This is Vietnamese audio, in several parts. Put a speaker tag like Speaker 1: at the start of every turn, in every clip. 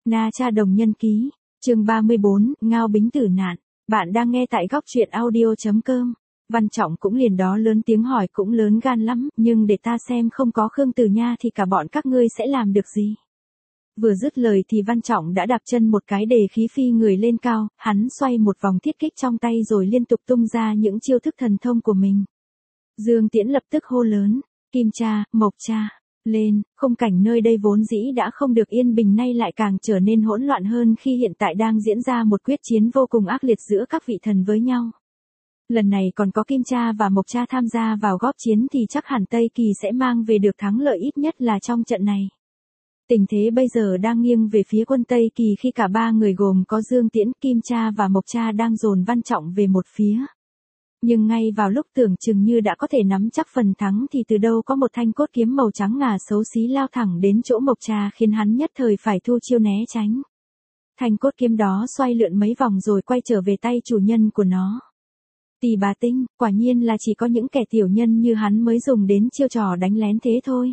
Speaker 1: Na Cha Đồng Nhân Ký, chương 34, Ngao Bính Tử Nạn. Bạn đang nghe tại góc truyện audio.com. Văn Trọng cũng liền đó lớn tiếng hỏi, cũng lớn gan lắm, nhưng để ta xem, không có Khương Tử Nha thì cả bọn các ngươi sẽ làm được gì. Vừa dứt lời thì Văn Trọng đã đạp chân một cái để khí phi người lên cao, hắn xoay một vòng thiết kích trong tay rồi liên tục tung ra những chiêu thức thần thông của mình. Dương Tiễn lập tức hô lớn, Kim Cha, Mộc Cha, lên. Khung cảnh nơi đây vốn dĩ đã không được yên bình nay lại càng trở nên hỗn loạn hơn khi hiện tại đang diễn ra một quyết chiến vô cùng ác liệt giữa các vị thần với nhau. Lần này còn có Kim Cha và Mộc Cha tham gia vào góp chiến thì chắc hẳn Tây Kỳ sẽ mang về được thắng lợi, ít nhất là trong trận này. Tình thế bây giờ đang nghiêng về phía quân Tây Kỳ khi cả ba người gồm có Dương Tiễn, Kim Cha và Mộc Cha đang dồn Văn Trọng về một phía. Nhưng ngay vào lúc tưởng chừng như đã có thể nắm chắc phần thắng thì từ đâu có một thanh cốt kiếm màu trắng ngà xấu xí lao thẳng đến chỗ Mộc Cha, khiến hắn nhất thời phải thu chiêu né tránh. Thanh cốt kiếm đó xoay lượn mấy vòng rồi quay trở về tay chủ nhân của nó. Tỳ Bà Tinh, quả nhiên là chỉ có những kẻ tiểu nhân như hắn mới dùng đến chiêu trò đánh lén thế thôi.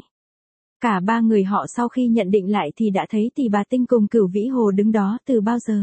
Speaker 1: Cả ba người họ sau khi nhận định lại thì đã thấy Tỳ Bà Tinh cùng Cửu Vĩ Hồ đứng đó từ bao giờ.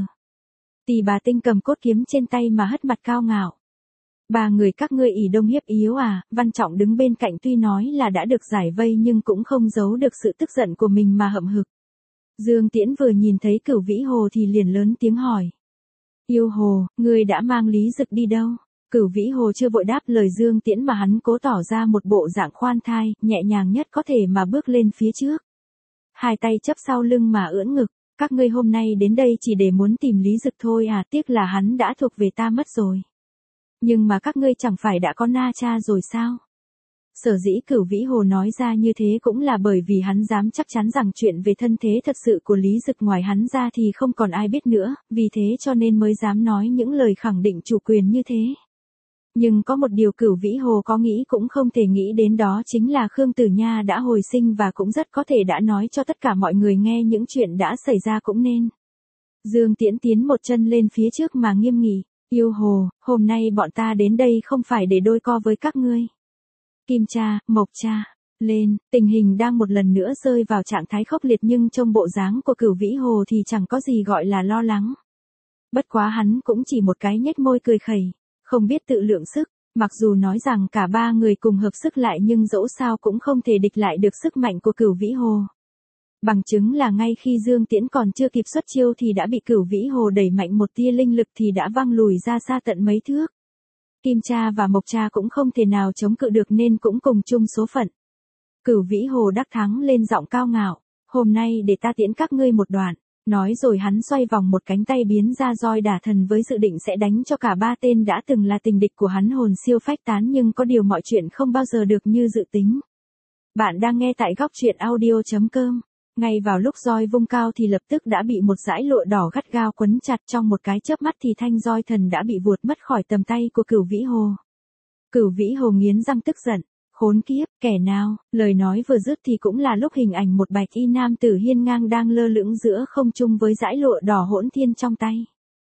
Speaker 1: Tỳ Bà Tinh cầm cốt kiếm trên tay mà hất mặt cao ngạo. Ba người các ngươi ỷ đông hiếp yếu à? Văn Trọng đứng bên cạnh tuy nói là đã được giải vây nhưng cũng không giấu được sự tức giận của mình mà hậm hực. Dương Tiễn vừa nhìn thấy Cửu Vĩ Hồ thì liền lớn tiếng hỏi. Yêu Hồ, ngươi đã mang Lý Dực đi đâu? Cửu Vĩ Hồ chưa vội đáp lời Dương Tiễn mà hắn cố tỏ ra một bộ dạng khoan thai, nhẹ nhàng nhất có thể mà bước lên phía trước. Hai tay chấp sau lưng mà ưỡn ngực, các ngươi hôm nay đến đây chỉ để muốn tìm Lý Dực thôi à, tiếc là hắn đã thuộc về ta mất rồi. Nhưng mà các ngươi chẳng phải đã có Na Cha rồi sao? Sở dĩ Cửu Vĩ Hồ nói ra như thế cũng là bởi vì hắn dám chắc chắn rằng chuyện về thân thế thật sự của Lý Dực ngoài hắn ra thì không còn ai biết nữa, vì thế cho nên mới dám nói những lời khẳng định chủ quyền như thế. Nhưng có một điều Cửu Vĩ Hồ có nghĩ cũng không thể nghĩ đến, đó chính là Khương Tử Nha đã hồi sinh và cũng rất có thể đã nói cho tất cả mọi người nghe những chuyện đã xảy ra cũng nên. Dương Tiễn tiến một chân lên phía trước mà nghiêm nghị. Yêu Hồ, hôm nay bọn ta đến đây không phải để đôi co với các ngươi. Kim Cha, Mộc Cha, lên. Tình hình đang một lần nữa rơi vào trạng thái khốc liệt nhưng trong bộ dáng của Cửu Vĩ Hồ thì chẳng có gì gọi là lo lắng. Bất quá hắn cũng chỉ một cái nhếch môi cười khẩy, không biết tự lượng sức. Mặc dù nói rằng cả ba người cùng hợp sức lại nhưng dẫu sao cũng không thể địch lại được sức mạnh của Cửu Vĩ Hồ. Bằng chứng là ngay khi Dương Tiễn còn chưa kịp xuất chiêu thì đã bị Cửu Vĩ Hồ đẩy mạnh một tia linh lực thì đã văng lùi ra xa tận mấy thước. Kim Cha và Mộc Cha cũng không thể nào chống cự được nên cũng cùng chung số phận. Cửu Vĩ Hồ đắc thắng lên giọng cao ngạo, hôm nay để ta tiễn các ngươi một đoạn. Nói rồi hắn xoay vòng một cánh tay biến ra roi đả thần với dự định sẽ đánh cho cả ba tên đã từng là tình địch của hắn hồn siêu phách tán, nhưng có điều mọi chuyện không bao giờ được như dự tính. Bạn đang nghe tại góc truyện audio.com. Ngay vào lúc roi vung cao thì lập tức đã bị một dải lụa đỏ gắt gao quấn chặt, trong một cái chớp mắt thì thanh roi thần đã bị vuột mất khỏi tầm tay của Cửu Vĩ Hồ. Cửu Vĩ Hồ nghiến răng tức giận, khốn kiếp, kẻ nào? Lời nói vừa dứt thì cũng là lúc hình ảnh một bạch y nam tử hiên ngang đang lơ lửng giữa không trung với dải lụa đỏ hỗn thiên trong tay.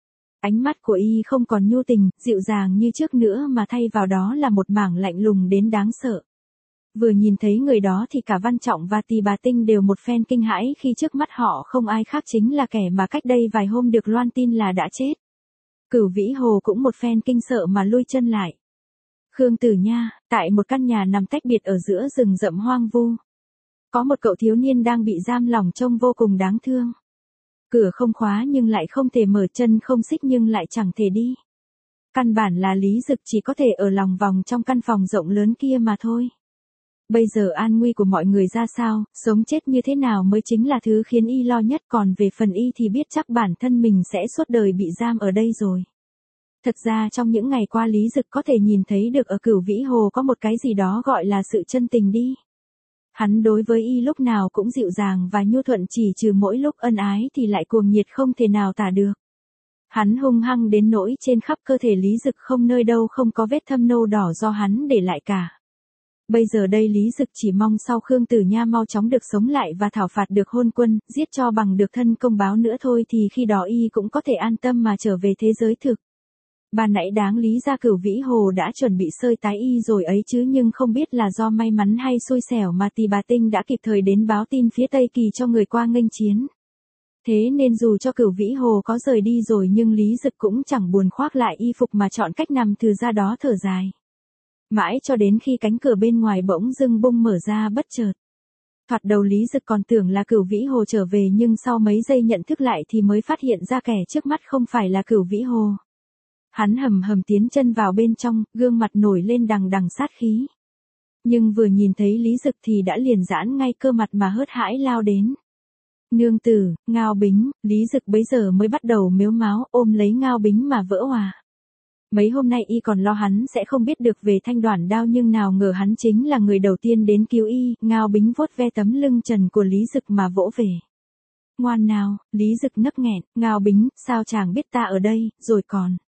Speaker 1: Ánh mắt của y không còn nhu tình, dịu dàng như trước nữa mà thay vào đó là một mảng lạnh lùng đến đáng sợ. Vừa nhìn thấy người đó thì cả Văn Trọng và Tỳ Bà Tinh đều một phen kinh hãi khi trước mắt họ không ai khác chính là kẻ mà cách đây vài hôm được loan tin là đã chết. Cửu Vĩ Hồ cũng một phen kinh sợ mà lui chân lại. Khương Tử Nha, tại một căn nhà nằm tách biệt ở giữa rừng rậm hoang vu. Có một cậu thiếu niên đang bị giam lỏng trông vô cùng đáng thương. Cửa không khóa nhưng lại không thể mở, chân không xích nhưng lại chẳng thể đi. Căn bản là Lý Dực chỉ có thể ở lòng vòng trong căn phòng rộng lớn kia mà thôi. Bây giờ an nguy của mọi người ra sao, sống chết như thế nào mới chính là thứ khiến y lo nhất, còn về phần y thì biết chắc bản thân mình sẽ suốt đời bị giam ở đây rồi. Thật ra trong những ngày qua Lý Dực có thể nhìn thấy được ở Cửu Vĩ Hồ có một cái gì đó gọi là sự chân tình đi. Hắn đối với y lúc nào cũng dịu dàng và nhu thuận, chỉ trừ mỗi lúc ân ái thì lại cuồng nhiệt không thể nào tả được. Hắn hung hăng đến nỗi trên khắp cơ thể Lý Dực không nơi đâu không có vết thâm nâu đỏ do hắn để lại cả. Bây giờ đây Lý Dực chỉ mong sau Khương Tử Nha mau chóng được sống lại và thảo phạt được hôn quân, giết cho bằng được thân công báo nữa thôi thì khi đó y cũng có thể an tâm mà trở về thế giới thực. Ban nãy đáng lý ra Cửu Vĩ Hồ đã chuẩn bị sơi tái y rồi ấy chứ, nhưng không biết là do may mắn hay xui xẻo mà Tỳ Bà Tinh đã kịp thời đến báo tin phía Tây Kỳ cho người qua nghênh chiến. Thế nên dù cho Cửu Vĩ Hồ có rời đi rồi nhưng Lý Dực cũng chẳng buồn khoác lại y phục mà chọn cách nằm từ ra đó thở dài. Mãi cho đến khi cánh cửa bên ngoài bỗng dưng bung mở ra bất chợt. Thoạt đầu Lý Dực còn tưởng là Cửu Vĩ Hồ trở về nhưng sau mấy giây nhận thức lại thì mới phát hiện ra kẻ trước mắt không phải là Cửu Vĩ Hồ. Hắn hầm hầm tiến chân vào bên trong, gương mặt nổi lên đằng đằng sát khí. Nhưng vừa nhìn thấy Lý Dực thì đã liền giãn ngay cơ mặt mà hớt hãi lao đến. Nương tử, Ngao Bính, Lý Dực bấy giờ mới bắt đầu mếu máo ôm lấy Ngao Bính mà vỡ òa. Mấy hôm nay y còn lo hắn sẽ không biết được về thanh đoản đao nhưng nào ngờ hắn chính là người đầu tiên đến cứu y. Ngao Bính vuốt ve tấm lưng trần của Lý Dực mà vỗ về. Ngoan nào, Lý Dực nấc nghẹn, Ngao Bính, sao chàng biết ta ở đây, rồi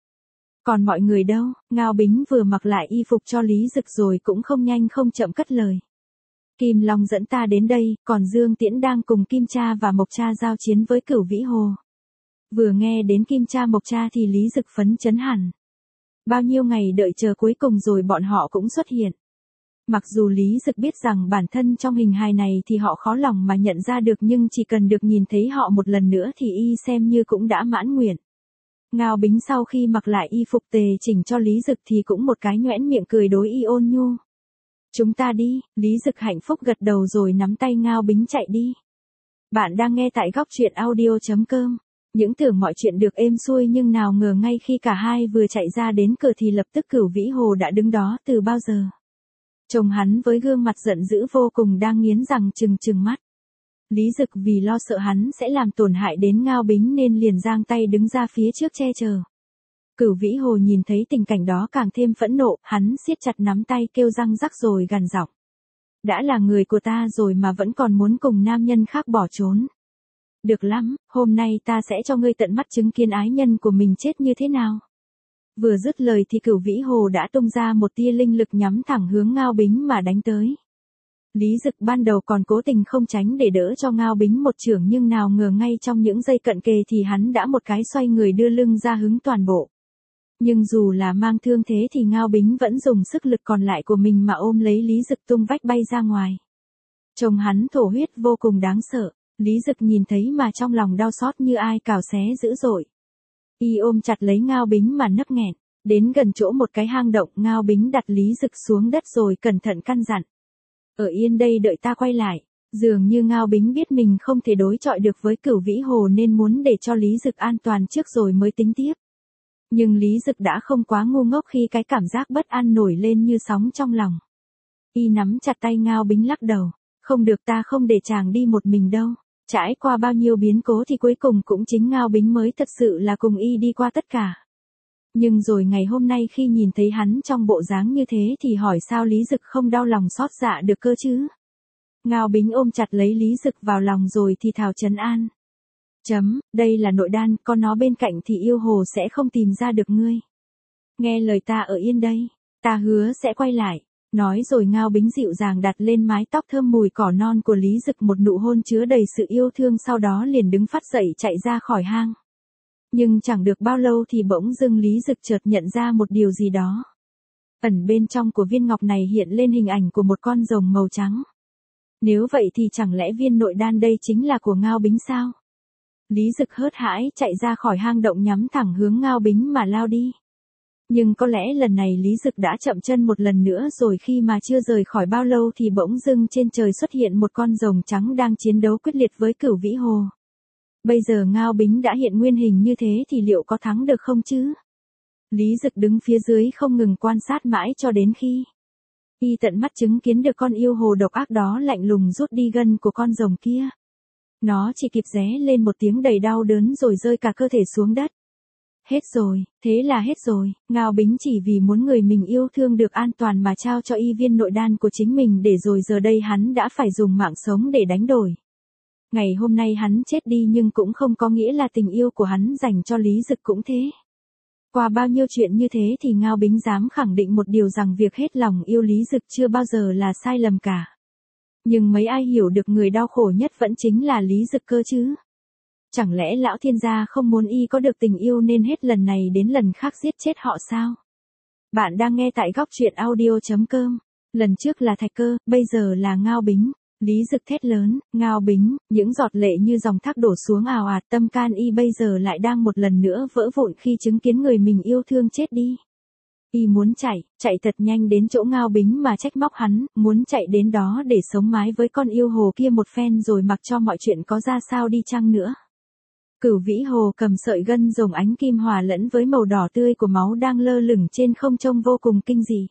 Speaker 1: còn mọi người đâu? Ngao Bính vừa mặc lại y phục cho Lý Dực rồi cũng không nhanh không chậm cất lời. Kim Long dẫn ta đến đây, còn Dương Tiễn đang cùng Kim Cha và Mộc Cha giao chiến với Cửu Vĩ Hồ. Vừa nghe đến Kim Cha Mộc Cha thì Lý Dực phấn chấn hẳn. Bao nhiêu ngày đợi chờ cuối cùng rồi bọn họ cũng xuất hiện. Mặc dù Lý Dực biết rằng bản thân trong hình hài này thì họ khó lòng mà nhận ra được nhưng chỉ cần được nhìn thấy họ một lần nữa thì y xem như cũng đã mãn nguyện. Ngao Bính sau khi mặc lại y phục tề chỉnh cho Lý Dực thì cũng một cái nhoẻn miệng cười đối y ôn nhu. Chúng ta đi, Lý Dực hạnh phúc gật đầu rồi nắm tay Ngao Bính chạy đi. Bạn đang nghe tại góc truyện audio.com. Những tưởng mọi chuyện được êm xuôi nhưng nào ngờ ngay khi cả hai vừa chạy ra đến cửa thì lập tức Cửu Vĩ Hồ đã đứng đó từ bao giờ. Chồng hắn với gương mặt giận dữ vô cùng đang nghiến răng trừng mắt. Lý Dực vì lo sợ hắn sẽ làm tổn hại đến Ngao Bính nên liền giang tay đứng ra phía trước che chở. Cửu Vĩ Hồ nhìn thấy tình cảnh đó càng thêm phẫn nộ, hắn siết chặt nắm tay kêu răng rắc rồi gằn giọng. Đã là người của ta rồi mà vẫn còn muốn cùng nam nhân khác bỏ trốn. Được lắm, hôm nay ta sẽ cho ngươi tận mắt chứng kiến ái nhân của mình chết như thế nào. Vừa dứt lời thì Cửu Vĩ Hồ đã tung ra một tia linh lực nhắm thẳng hướng Ngao Bính mà đánh tới. Lý Dực ban đầu còn cố tình không tránh để đỡ cho Ngao Bính một chưởng nhưng nào ngờ ngay trong những giây cận kề thì hắn đã một cái xoay người đưa lưng ra hứng toàn bộ. Nhưng dù là mang thương thế thì Ngao Bính vẫn dùng sức lực còn lại của mình mà ôm lấy Lý Dực tung vách bay ra ngoài. Chồng hắn thổ huyết vô cùng đáng sợ, Lý Dực nhìn thấy mà trong lòng đau xót như ai cào xé dữ dội. Y ôm chặt lấy Ngao Bính mà nấc nghẹn, đến gần chỗ một cái hang động Ngao Bính đặt Lý Dực xuống đất rồi cẩn thận căn dặn. Ở yên đây đợi ta quay lại, dường như Ngao Bính biết mình không thể đối chọi được với Cửu Vĩ Hồ nên muốn để cho Lý Dực an toàn trước rồi mới tính tiếp. Nhưng Lý Dực đã không quá ngu ngốc khi cái cảm giác bất an nổi lên như sóng trong lòng. Y nắm chặt tay Ngao Bính lắc đầu, không được, ta không để chàng đi một mình đâu. Trải qua bao nhiêu biến cố thì cuối cùng cũng chính Ngao Bính mới thật sự là cùng y đi qua tất cả. Nhưng rồi ngày hôm nay khi nhìn thấy hắn trong bộ dáng như thế thì hỏi sao Lý Dực không đau lòng xót dạ được cơ chứ. Ngao Bính ôm chặt lấy Lý Dực vào lòng rồi thì thào trấn an. Đây là nội đan, có nó bên cạnh thì yêu hồ sẽ không tìm ra được ngươi. Nghe lời ta ở yên đây, ta hứa sẽ quay lại. Nói rồi Ngao Bính dịu dàng đặt lên mái tóc thơm mùi cỏ non của Lý Dực một nụ hôn chứa đầy sự yêu thương, sau đó liền đứng phát dậy chạy ra khỏi hang. Nhưng chẳng được bao lâu thì bỗng dưng Lý Dực chợt nhận ra một điều gì đó. Ẩn bên trong của viên ngọc này hiện lên hình ảnh của một con rồng màu trắng. Nếu vậy thì chẳng lẽ viên nội đan đây chính là của Ngao Bính sao? Lý Dực hớt hãi chạy ra khỏi hang động nhắm thẳng hướng Ngao Bính mà lao đi. Nhưng có lẽ lần này Lý Dực đã chậm chân một lần nữa rồi, khi mà chưa rời khỏi bao lâu thì bỗng dưng trên trời xuất hiện một con rồng trắng đang chiến đấu quyết liệt với Cửu Vĩ Hồ. Bây giờ Ngao Bính đã hiện nguyên hình như thế thì liệu có thắng được không chứ? Lý Dực đứng phía dưới không ngừng quan sát mãi cho đến khi y tận mắt chứng kiến được con yêu hồ độc ác đó lạnh lùng rút đi gân của con rồng kia. Nó chỉ kịp ré lên một tiếng đầy đau đớn rồi rơi cả cơ thể xuống đất. Hết rồi, thế là hết rồi. Ngao Bính chỉ vì muốn người mình yêu thương được an toàn mà trao cho y viên nội đan của chính mình, để rồi giờ đây hắn đã phải dùng mạng sống để đánh đổi. Ngày hôm nay hắn chết đi nhưng cũng không có nghĩa là tình yêu của hắn dành cho Lý Dực cũng thế. Qua bao nhiêu chuyện như thế thì Ngao Bính dám khẳng định một điều, rằng việc hết lòng yêu Lý Dực chưa bao giờ là sai lầm cả. Nhưng mấy ai hiểu được người đau khổ nhất vẫn chính là Lý Dực cơ chứ. Chẳng lẽ lão thiên gia không muốn y có được tình yêu nên hết lần này đến lần khác giết chết họ sao? Bạn đang nghe tại góc truyện audio.com. Lần trước là Thạch Cơ, bây giờ là Ngao Bính. Lý Dực thét lớn, Ngao Bính, những giọt lệ như dòng thác đổ xuống ào ạt, tâm can y bây giờ lại đang một lần nữa vỡ vụn khi chứng kiến người mình yêu thương chết đi. Y muốn chạy thật nhanh đến chỗ Ngao Bính mà trách móc hắn, muốn chạy đến đó để sống mái với con yêu hồ kia một phen rồi mặc cho mọi chuyện có ra sao đi chăng nữa. Cửu Vĩ Hồ cầm sợi gân rồng ánh kim hòa lẫn với màu đỏ tươi của máu đang lơ lửng trên không trung vô cùng kinh dị.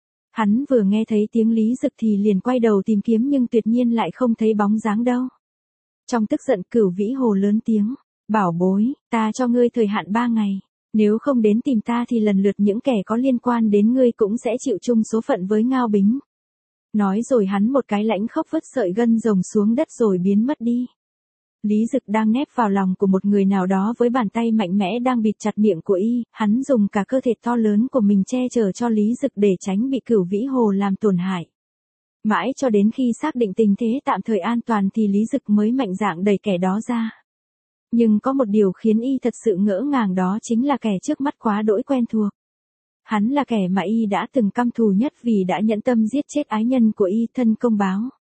Speaker 1: Hắn vừa nghe thấy tiếng Lý Dực thì liền quay đầu tìm kiếm nhưng tuyệt nhiên lại không thấy bóng dáng đâu. Trong tức giận Cửu Vĩ Hồ lớn tiếng, bảo bối, ta cho ngươi thời hạn 3 ngày. Nếu không đến tìm ta thì lần lượt những kẻ có liên quan đến ngươi cũng sẽ chịu chung số phận với Ngao Bính. Nói rồi hắn một cái lãnh khốc vứt sợi gân rồng xuống đất rồi biến mất đi. Lý Dực đang nép vào lòng của một người nào đó với bàn tay mạnh mẽ đang bịt chặt miệng của y, hắn dùng cả cơ thể to lớn của mình che chở cho Lý Dực để tránh bị Cửu Vĩ Hồ làm tổn hại. Mãi cho đến khi xác định tình thế tạm thời an toàn thì Lý Dực mới mạnh dạn đẩy kẻ đó ra. Nhưng có một điều khiến y thật sự ngỡ ngàng, đó chính là kẻ trước mắt quá đỗi quen thuộc. Hắn là kẻ mà y đã từng căm thù nhất vì đã nhẫn tâm giết chết ái nhân của y, Thân Công Báo.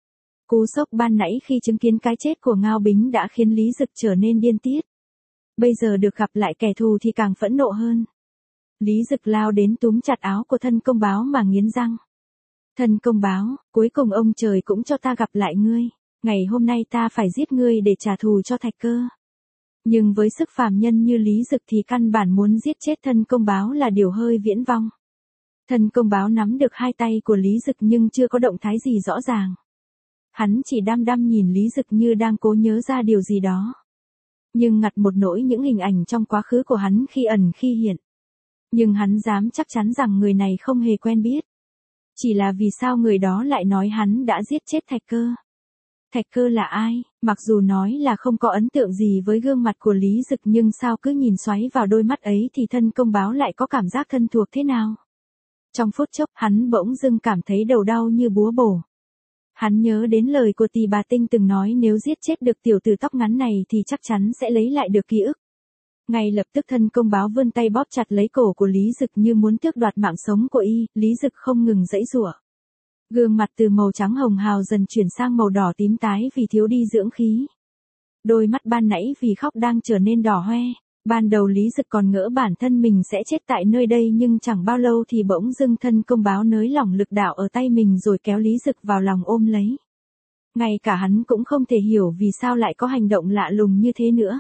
Speaker 1: Cú sốc ban nãy khi chứng kiến cái chết của Ngao Bính đã khiến Lý Dực trở nên điên tiết. Bây giờ được gặp lại kẻ thù thì càng phẫn nộ hơn. Lý Dực lao đến túm chặt áo của Thân Công Báo mà nghiến răng. Thân Công Báo, cuối cùng ông trời cũng cho ta gặp lại ngươi. Ngày hôm nay ta phải giết ngươi để trả thù cho Thạch Cơ. Nhưng với sức phàm nhân như Lý Dực thì căn bản muốn giết chết Thân Công Báo là điều hơi viễn vông. Thân Công Báo nắm được hai tay của Lý Dực nhưng chưa có động thái gì rõ ràng. Hắn chỉ đăm đăm nhìn Lý Dực như đang cố nhớ ra điều gì đó. Nhưng ngặt một nỗi những hình ảnh trong quá khứ của hắn khi ẩn khi hiện. Nhưng hắn dám chắc chắn rằng người này không hề quen biết. Chỉ là vì sao người đó lại nói hắn đã giết chết Thạch Cơ? Thạch Cơ là ai? Mặc dù nói là không có ấn tượng gì với gương mặt của Lý Dực nhưng sao cứ nhìn xoáy vào đôi mắt ấy thì Thân Công Báo lại có cảm giác thân thuộc thế nào? Trong phút chốc hắn bỗng dưng cảm thấy đầu đau như búa bổ. Hắn nhớ đến lời của Tỳ Bà Tinh từng nói nếu giết chết được tiểu tử tóc ngắn này thì chắc chắn sẽ lấy lại được ký ức. Ngay lập tức Thân Công Báo vươn tay bóp chặt lấy cổ của Lý Dực như muốn tước đoạt mạng sống của y, Lý Dực không ngừng giãy giụa. Gương mặt từ màu trắng hồng hào dần chuyển sang màu đỏ tím tái vì thiếu đi dưỡng khí. Đôi mắt ban nãy vì khóc đang trở nên đỏ hoe. Ban đầu Lý Dực còn ngỡ bản thân mình sẽ chết tại nơi đây nhưng chẳng bao lâu thì bỗng dưng Thân Công Báo nới lỏng lực đạo ở tay mình rồi kéo Lý Dực vào lòng ôm lấy. Ngay cả hắn cũng không thể hiểu vì sao lại có hành động lạ lùng như thế nữa.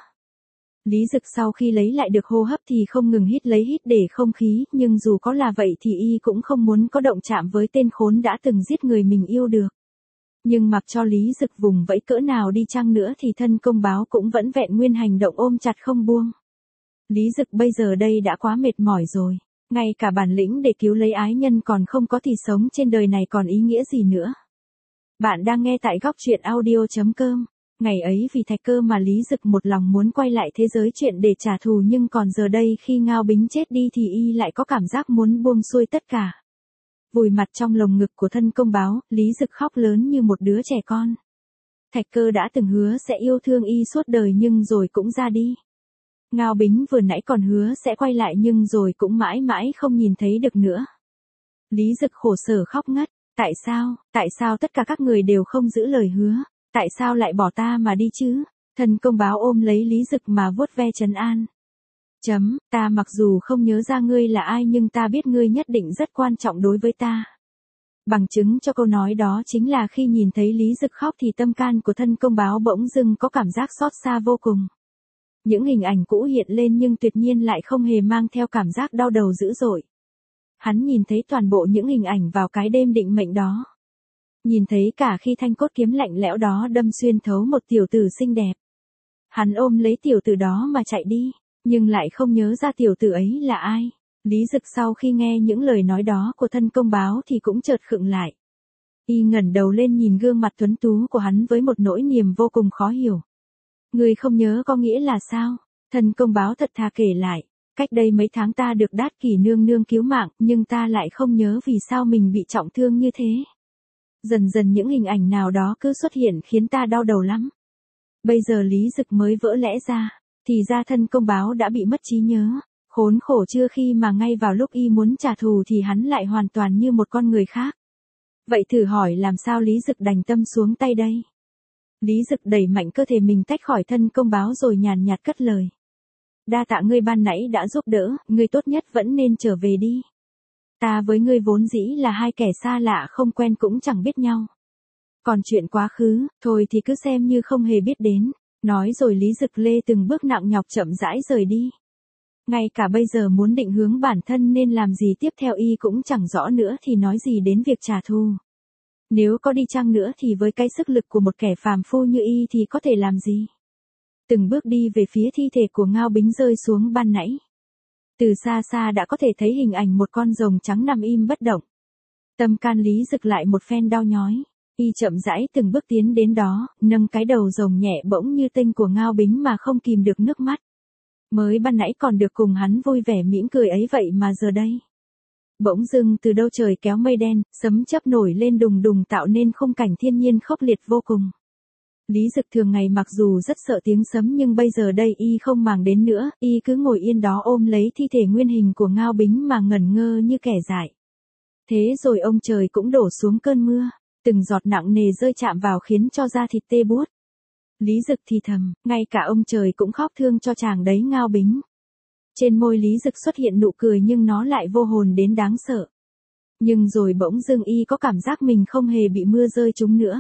Speaker 1: Lý Dực sau khi lấy lại được hô hấp thì không ngừng hít lấy hít để không khí, nhưng dù có là vậy thì y cũng không muốn có động chạm với tên khốn đã từng giết người mình yêu được. Nhưng mặc cho Lý Dực vùng vẫy cỡ nào đi chăng nữa thì Thân Công Báo cũng vẫn vẹn nguyên hành động ôm chặt không buông. Lý Dực bây giờ đây đã quá mệt mỏi rồi, ngay cả bản lĩnh để cứu lấy ái nhân còn không có thì sống trên đời này còn ý nghĩa gì nữa. Bạn đang nghe tại góc truyện audio.com. Ngày ấy vì Thạch Cơ mà Lý Dực một lòng muốn quay lại thế giới chuyện để trả thù nhưng còn giờ đây khi Ngao Bính chết đi thì y lại có cảm giác muốn buông xuôi tất cả. Vùi mặt trong lồng ngực của Thân Công Báo, Lý Dực khóc lớn như một đứa trẻ con. Thạch Cơ đã từng hứa sẽ yêu thương y suốt đời nhưng rồi cũng ra đi. Ngao Bính vừa nãy còn hứa sẽ quay lại nhưng rồi cũng mãi mãi không nhìn thấy được nữa. Lý Dực khổ sở khóc ngất, tại sao tất cả các người đều không giữ lời hứa, tại sao lại bỏ ta mà đi chứ? Thân Công Báo ôm lấy Lý Dực mà vuốt ve trấn an. Ta mặc dù không nhớ ra ngươi là ai nhưng ta biết ngươi nhất định rất quan trọng đối với ta. Bằng chứng cho câu nói đó chính là khi nhìn thấy Lý Dực khóc thì tâm can của Thân Công Báo bỗng dưng có cảm giác xót xa vô cùng. Những hình ảnh cũ hiện lên nhưng tuyệt nhiên lại không hề mang theo cảm giác đau đầu dữ dội. Hắn nhìn thấy toàn bộ những hình ảnh vào cái đêm định mệnh đó. Nhìn thấy cả khi thanh cốt kiếm lạnh lẽo đó đâm xuyên thấu một tiểu tử xinh đẹp. Hắn ôm lấy tiểu tử đó mà chạy đi, nhưng lại không nhớ ra tiểu tử ấy là ai. Lý Dực sau khi nghe những lời nói đó của Thân Công Báo thì cũng chợt khựng lại. Y ngẩng đầu lên nhìn gương mặt tuấn tú của hắn với một nỗi niềm vô cùng khó hiểu. Người không nhớ có nghĩa là sao? Thân Công Báo thật thà kể lại. Cách đây mấy tháng ta được Đát Kỷ nương nương cứu mạng, nhưng ta lại không nhớ vì sao mình bị trọng thương như thế. Dần dần những hình ảnh nào đó cứ xuất hiện khiến ta đau đầu lắm. Bây giờ Lý Dực mới vỡ lẽ ra, thì ra Thân Công Báo đã bị mất trí nhớ. Khốn khổ chưa khi mà ngay vào lúc y muốn trả thù thì hắn lại hoàn toàn như một con người khác. Vậy thử hỏi làm sao Lý Dực đành tâm xuống tay đây? Lý Dực đẩy mạnh cơ thể mình tách khỏi thân công báo rồi nhàn nhạt cất lời. Đa tạ ngươi ban nãy đã giúp đỡ, ngươi tốt nhất vẫn nên trở về đi. Ta với ngươi vốn dĩ là hai kẻ xa lạ không quen cũng chẳng biết nhau. Còn chuyện quá khứ, thôi thì cứ xem như không hề biết đến. Nói rồi Lý Dực lê từng bước nặng nhọc chậm rãi rời đi. Ngay cả bây giờ muốn định hướng bản thân nên làm gì tiếp theo y cũng chẳng rõ nữa thì nói gì đến việc trả thù. Nếu có đi chăng nữa thì với cái sức lực của một kẻ phàm phu như y thì có thể làm gì? Từng bước đi về phía thi thể của Ngao Bính rơi xuống ban nãy. Từ xa xa đã có thể thấy hình ảnh một con rồng trắng nằm im bất động. Tâm can Lý Dực lại một phen đau nhói. Y chậm rãi từng bước tiến đến đó, nâng cái đầu rồng nhẹ bỗng như tinh của Ngao Bính mà không kìm được nước mắt. Mới ban nãy còn được cùng hắn vui vẻ mỉm cười ấy vậy mà giờ đây. Bỗng dưng từ đâu trời kéo mây đen, sấm chớp nổi lên đùng đùng tạo nên khung cảnh thiên nhiên khốc liệt vô cùng. Lý Dực thường ngày mặc dù rất sợ tiếng sấm nhưng bây giờ đây y không màng đến nữa, y cứ ngồi yên đó ôm lấy thi thể nguyên hình của Ngao Bính mà ngẩn ngơ như kẻ dại. Thế rồi ông trời cũng đổ xuống cơn mưa, từng giọt nặng nề rơi chạm vào khiến cho da thịt tê buốt. Lý Dực thì thầm, ngay cả ông trời cũng khóc thương cho chàng đấy Ngao Bính. Trên môi Lý Dực xuất hiện nụ cười nhưng nó lại vô hồn đến đáng sợ. Nhưng rồi bỗng dưng y có cảm giác mình không hề bị mưa rơi trúng nữa.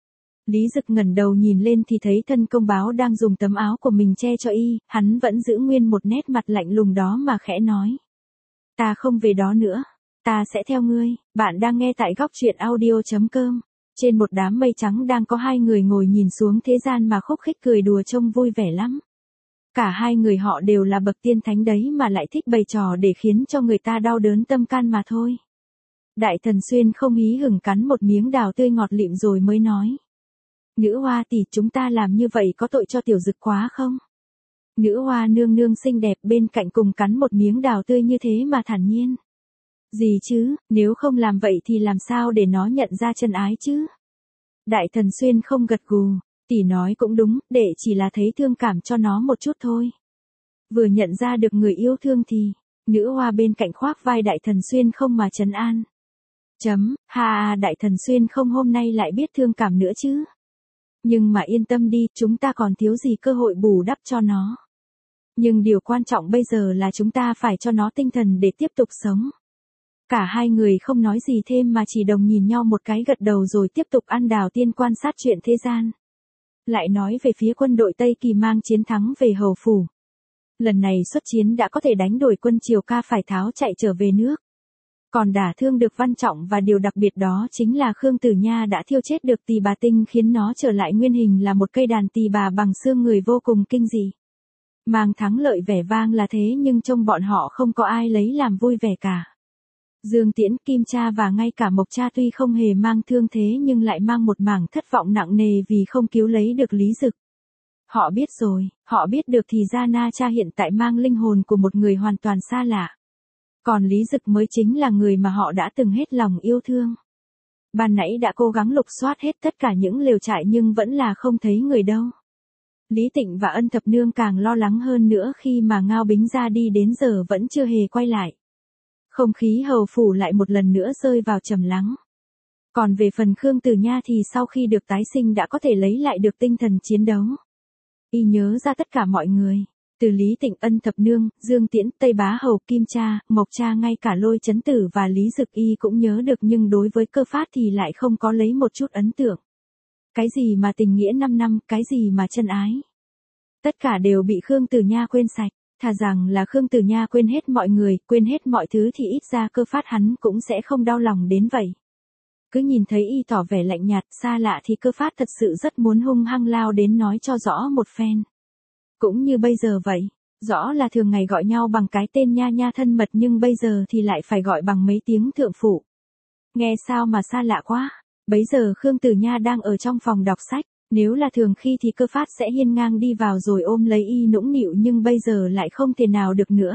Speaker 1: Lý Dực ngẩng đầu nhìn lên thì thấy thân công báo đang dùng tấm áo của mình che cho y, hắn vẫn giữ nguyên một nét mặt lạnh lùng đó mà khẽ nói. Ta không về đó nữa, ta sẽ theo ngươi. Bạn đang nghe tại góc truyện audio.com. Trên một đám mây trắng đang có hai người ngồi nhìn xuống thế gian mà khúc khích cười đùa trông vui vẻ lắm. Cả hai người họ đều là bậc tiên thánh đấy mà lại thích bày trò để khiến cho người ta đau đớn tâm can mà thôi. Đại Thần Xuyên không hí hửng cắn một miếng đào tươi ngọt lịm rồi mới nói. Nữ hoa tỷ, chúng ta làm như vậy có tội cho tiểu Dực quá không? Nữ hoa nương nương xinh đẹp bên cạnh cùng cắn một miếng đào tươi như thế mà thản nhiên. Gì chứ, nếu không làm vậy thì làm sao để nó nhận ra chân ái chứ? Đại Thần Xuyên không gật gù, tỷ nói cũng đúng, để chỉ là thấy thương cảm cho nó một chút thôi. Vừa nhận ra được người yêu thương thì, nữ hoa bên cạnh khoác vai Đại Thần Xuyên không mà trấn an. Ha, Đại Thần Xuyên không hôm nay lại biết thương cảm nữa chứ. Nhưng mà yên tâm đi, chúng ta còn thiếu gì cơ hội bù đắp cho nó. Nhưng điều quan trọng bây giờ là chúng ta phải cho nó tinh thần để tiếp tục sống. Cả hai người không nói gì thêm mà chỉ đồng nhìn nhau một cái gật đầu rồi tiếp tục ăn đào tiên quan sát chuyện thế gian. Lại nói về phía quân đội Tây Kỳ mang chiến thắng về Hầu Phủ. Lần này xuất chiến đã có thể đánh đuổi quân Triều Ca phải tháo chạy trở về nước. Còn đả thương được Văn Trọng và điều đặc biệt đó chính là Khương Tử Nha đã thiêu chết được Tỳ Bà Tinh khiến nó trở lại nguyên hình là một cây đàn tỳ bà bằng xương người vô cùng kinh dị. Mang thắng lợi vẻ vang là thế nhưng trong bọn họ không có ai lấy làm vui vẻ cả. Dương Tiễn, Kim Cha và ngay cả Mộc Cha tuy không hề mang thương thế nhưng lại mang một mảng thất vọng nặng nề vì không cứu lấy được Lý Dực. Họ biết rồi, họ biết được thì ra Na Cha hiện tại mang linh hồn của một người hoàn toàn xa lạ. Còn Lý Dực mới chính là người mà họ đã từng hết lòng yêu thương. Ban nãy đã cố gắng lục soát hết tất cả những lều trại nhưng vẫn là không thấy người đâu. Lý Tịnh và Ân Thập Nương càng lo lắng hơn nữa khi mà Ngao Bính ra đi đến giờ vẫn chưa hề quay lại. Không khí Hầu Phủ lại một lần nữa rơi vào trầm lắng. Còn về phần Khương Tử Nha thì sau khi được tái sinh đã có thể lấy lại được tinh thần chiến đấu. Y nhớ ra tất cả mọi người. Từ Lý Tịnh, Ân Thập Nương, Dương Tiễn, Tây Bá Hầu, Kim Cha, Mộc Cha ngay cả Lôi Chấn Tử và Lý Dực y cũng nhớ được nhưng đối với Cơ Phát thì lại không có lấy một chút ấn tượng. Cái gì mà tình nghĩa 5 năm, cái gì mà chân ái. Tất cả đều bị Khương Tử Nha quên sạch. Thà rằng là Khương Tử Nha quên hết mọi người, quên hết mọi thứ thì ít ra Cơ Phát hắn cũng sẽ không đau lòng đến vậy. Cứ nhìn thấy y tỏ vẻ lạnh nhạt, xa lạ thì Cơ Phát thật sự rất muốn hung hăng lao đến nói cho rõ một phen. Cũng như bây giờ vậy, rõ là thường ngày gọi nhau bằng cái tên Nha Nha thân mật nhưng bây giờ thì lại phải gọi bằng mấy tiếng thượng phụ. Nghe sao mà xa lạ quá. Bấy giờ Khương Tử Nha đang ở trong phòng đọc sách, nếu là thường khi thì Cơ Phát sẽ hiên ngang đi vào rồi ôm lấy y nũng nịu nhưng bây giờ lại không thể nào được nữa.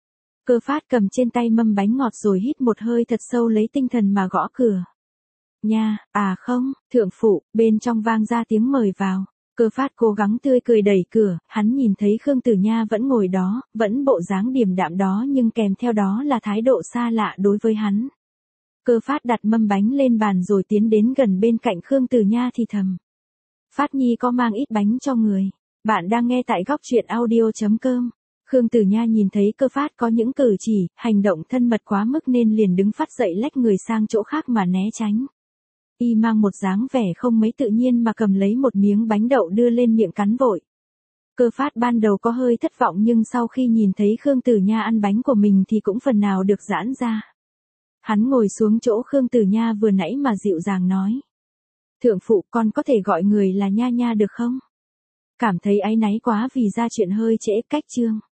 Speaker 1: Cơ Phát cầm trên tay mâm bánh ngọt rồi hít một hơi thật sâu lấy tinh thần mà gõ cửa. Nha, không, thượng phụ, bên trong vang ra tiếng mời vào. Cơ Phát cố gắng tươi cười đẩy cửa, hắn nhìn thấy Khương Tử Nha vẫn ngồi đó, vẫn bộ dáng điềm đạm đó nhưng kèm theo đó là thái độ xa lạ đối với hắn. Cơ Phát đặt mâm bánh lên bàn rồi tiến đến gần bên cạnh Khương Tử Nha thì thầm. Phát Nhi có mang ít bánh cho người. Bạn đang nghe tại góc truyện audio.com. Khương Tử Nha nhìn thấy Cơ Phát có những cử chỉ, hành động thân mật quá mức nên liền đứng phát dậy lách người sang chỗ khác mà né tránh. Y mang một dáng vẻ không mấy tự nhiên mà cầm lấy một miếng bánh đậu đưa lên miệng cắn vội. Cơ Phát ban đầu có hơi thất vọng nhưng sau khi nhìn thấy Khương Tử Nha ăn bánh của mình thì cũng phần nào được giãn ra. Hắn ngồi xuống chỗ Khương Tử Nha vừa nãy mà dịu dàng nói. Thượng phụ, con có thể gọi người là Nha Nha được không? Cảm thấy áy náy quá vì ra chuyện hơi trễ cách chương.